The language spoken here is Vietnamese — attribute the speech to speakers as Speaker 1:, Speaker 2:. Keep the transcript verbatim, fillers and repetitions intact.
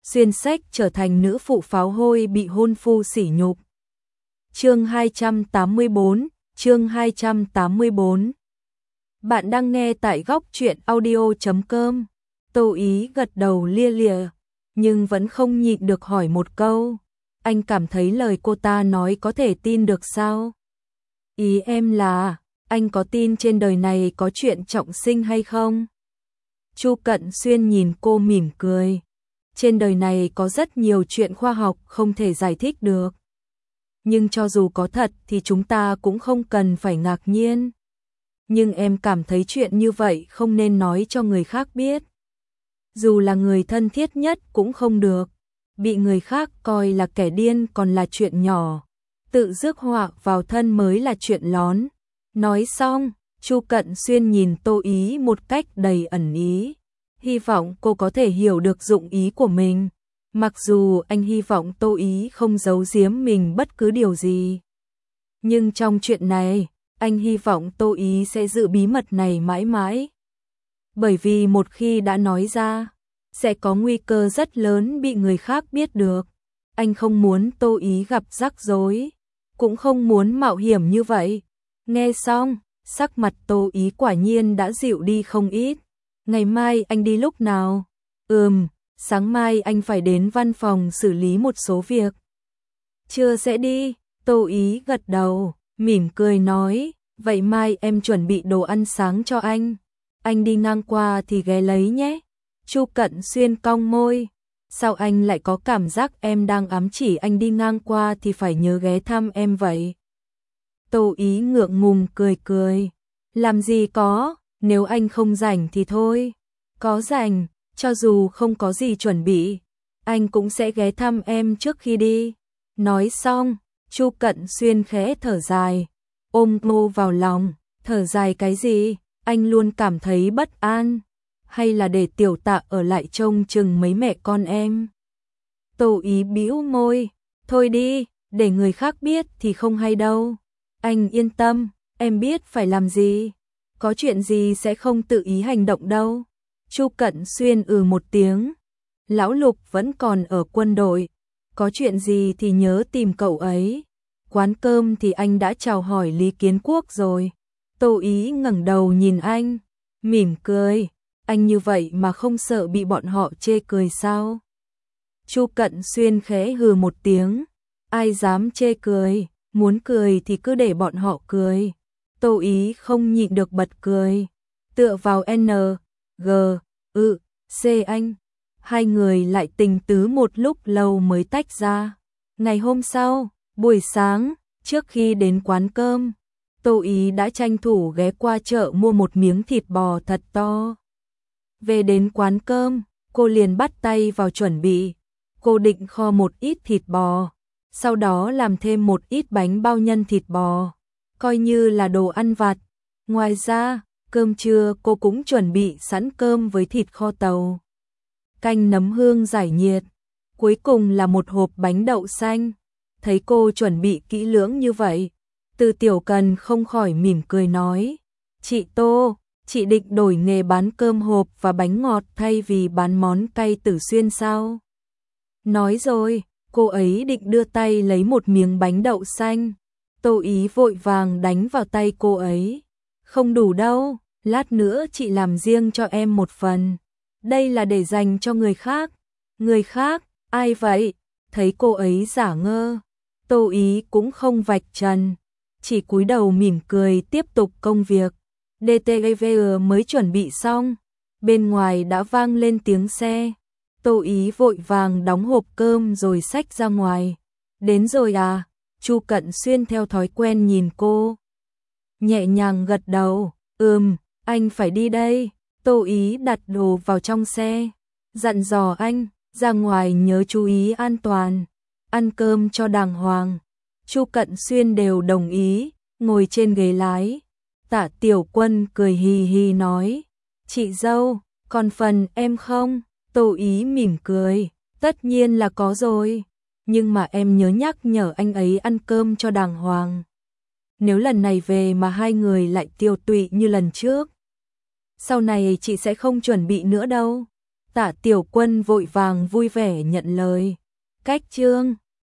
Speaker 1: xuyên sách trở thành nữ phụ pháo hôi bị hôn phu sỉ nhục. Chương hai trăm tám mươi bốn, chương hai trăm tám mươi bốn. Bạn đang nghe tại góc truyện audio chấm com. Tô Ý gật đầu lia lịa, nhưng vẫn không nhịn được hỏi một câu. Anh cảm thấy lời cô ta nói có thể tin được sao? Ý em là, anh có tin trên đời này có chuyện trọng sinh hay không? Chu Cận Xuyên nhìn cô mỉm cười. Trên đời này có rất nhiều chuyện khoa học không thể giải thích được. Nhưng cho dù có thật thì chúng ta cũng không cần phải ngạc nhiên. Nhưng em cảm thấy chuyện như vậy không nên nói cho người khác biết. Dù là người thân thiết nhất cũng không được. Bị người khác coi là kẻ điên còn là chuyện nhỏ. Tự rước họa vào thân mới là chuyện lón. Nói xong, Chu Cận Xuyên nhìn Tô Ý một cách đầy ẩn ý. Hy vọng cô có thể hiểu được dụng ý của mình. Mặc dù anh hy vọng Tô Ý không giấu giếm mình bất cứ điều gì. Nhưng trong chuyện này, anh hy vọng Tô Ý sẽ giữ bí mật này mãi mãi. Bởi vì một khi đã nói ra, sẽ có nguy cơ rất lớn bị người khác biết được. Anh không muốn Tô Ý gặp rắc rối, cũng không muốn mạo hiểm như vậy. Nghe xong, sắc mặt Tô Ý quả nhiên đã dịu đi không ít. Ngày mai anh đi lúc nào? Ừm, sáng mai anh phải đến văn phòng xử lý một số việc. Chưa sẽ đi, Tô Ý gật đầu, mỉm cười nói, vậy mai em chuẩn bị đồ ăn sáng cho anh. Anh đi ngang qua thì ghé lấy nhé. Chu Cận Xuyên cong môi, sao anh lại có cảm giác em đang ám chỉ anh đi ngang qua thì phải nhớ ghé thăm em vậy? Tô Ý ngượng ngùng cười cười, làm gì có, nếu anh không rảnh thì thôi. Có rảnh, cho dù không có gì chuẩn bị, anh cũng sẽ ghé thăm em trước khi đi. Nói xong, Chu Cận Xuyên khẽ thở dài, ôm cô vào lòng. Thở dài cái gì? Anh luôn cảm thấy bất an. Hay là để Tiểu Tạ ở lại trông chừng mấy mẹ con em? Tô Ý bĩu môi, thôi đi, để người khác biết thì không hay đâu. Anh yên tâm, em biết phải làm gì. Có chuyện gì sẽ không tự ý hành động đâu. Chu Cận Xuyên ừ một tiếng. Lão Lục vẫn còn ở quân đội, có chuyện gì thì nhớ tìm cậu ấy. Quán cơm thì anh đã chào hỏi Lý Kiến Quốc rồi. Tô Ý ngẩng đầu nhìn anh, mỉm cười. Anh như vậy mà không sợ bị bọn họ chê cười sao? Chu Cận Xuyên khẽ hừ một tiếng. Ai dám chê cười, muốn cười thì cứ để bọn họ cười. Tô Ý không nhịn được bật cười. Tựa vào N, G, ư, C anh. Hai người lại tình tứ một lúc lâu mới tách ra. Ngày hôm sau, buổi sáng, trước khi đến quán cơm, Tô Ý đã tranh thủ ghé qua chợ mua một miếng thịt bò thật to. Về đến quán cơm, cô liền bắt tay vào chuẩn bị. Cô định kho một ít thịt bò, sau đó làm thêm một ít bánh bao nhân thịt bò, coi như là đồ ăn vặt. Ngoài ra, cơm trưa cô cũng chuẩn bị sẵn cơm với thịt kho tàu, canh nấm hương giải nhiệt, cuối cùng là một hộp bánh đậu xanh. Thấy cô chuẩn bị kỹ lưỡng như vậy, Từ Tiểu Cần không khỏi mỉm cười nói, chị Tô, chị định đổi nghề bán cơm hộp và bánh ngọt thay vì bán món cay Tử Xuyên sao? Nói rồi, cô ấy định đưa tay lấy một miếng bánh đậu xanh. Tô Ý vội vàng đánh vào tay cô ấy. Không đủ đâu, lát nữa chị làm riêng cho em một phần. Đây là để dành cho người khác. Người khác, ai vậy? Thấy cô ấy giả ngơ, Tô Ý cũng không vạch trần, chỉ cúi đầu mỉm cười tiếp tục công việc. đê tê vê mới chuẩn bị xong, bên ngoài đã vang lên tiếng xe. Tô Ý vội vàng đóng hộp cơm rồi xách ra ngoài. Đến rồi à? Chu Cận Xuyên theo thói quen nhìn cô, nhẹ nhàng gật đầu. Ừm, anh phải đi đây. Tô Ý đặt đồ vào trong xe, dặn dò anh, ra ngoài nhớ chú ý an toàn, ăn cơm cho đàng hoàng. Chu Cận Xuyên đều đồng ý, ngồi trên ghế lái. Tạ Tiểu Quân cười hì hì nói, chị dâu, còn phần em không? Tô Ý mỉm cười, tất nhiên là có rồi, nhưng mà em nhớ nhắc nhở anh ấy ăn cơm cho đàng hoàng. Nếu lần này về mà hai người lại tiêu tụy như lần trước, sau này chị sẽ không chuẩn bị nữa đâu. Tạ Tiểu Quân vội vàng vui vẻ nhận lời. Cách chương